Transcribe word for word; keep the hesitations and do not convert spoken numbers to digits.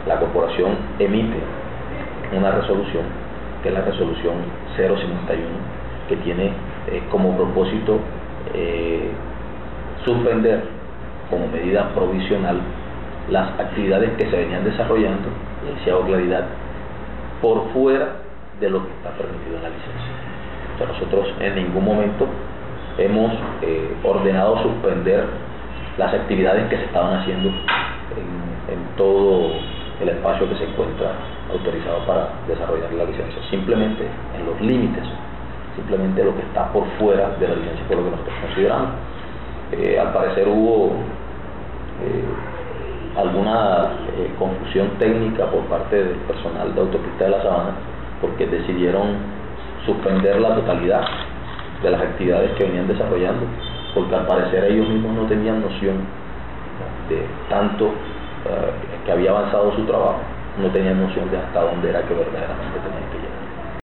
la corporación emite una resolución, que es la resolución cero cincuenta y uno, que tiene eh, como propósito eh, suspender como medida provisional las actividades que se venían desarrollando, y si hago claridad, por fuera de lo que está permitido en la licencia. O sea, nosotros en ningún momento hemos eh, ordenado suspender las actividades que se estaban haciendo en, en todo el espacio que se encuentra autorizado para desarrollar la licencia, simplemente en los límites, simplemente lo que está por fuera de la licencia, por lo que nosotros consideramos. Eh, al parecer hubo eh, alguna eh, confusión técnica por parte del personal de Autopista de la Sabana, porque decidieron suspender la totalidad de las actividades que venían desarrollando, porque al parecer ellos mismos no tenían noción de tanto uh, que había avanzado su trabajo, no tenían noción de hasta dónde era que verdaderamente tenían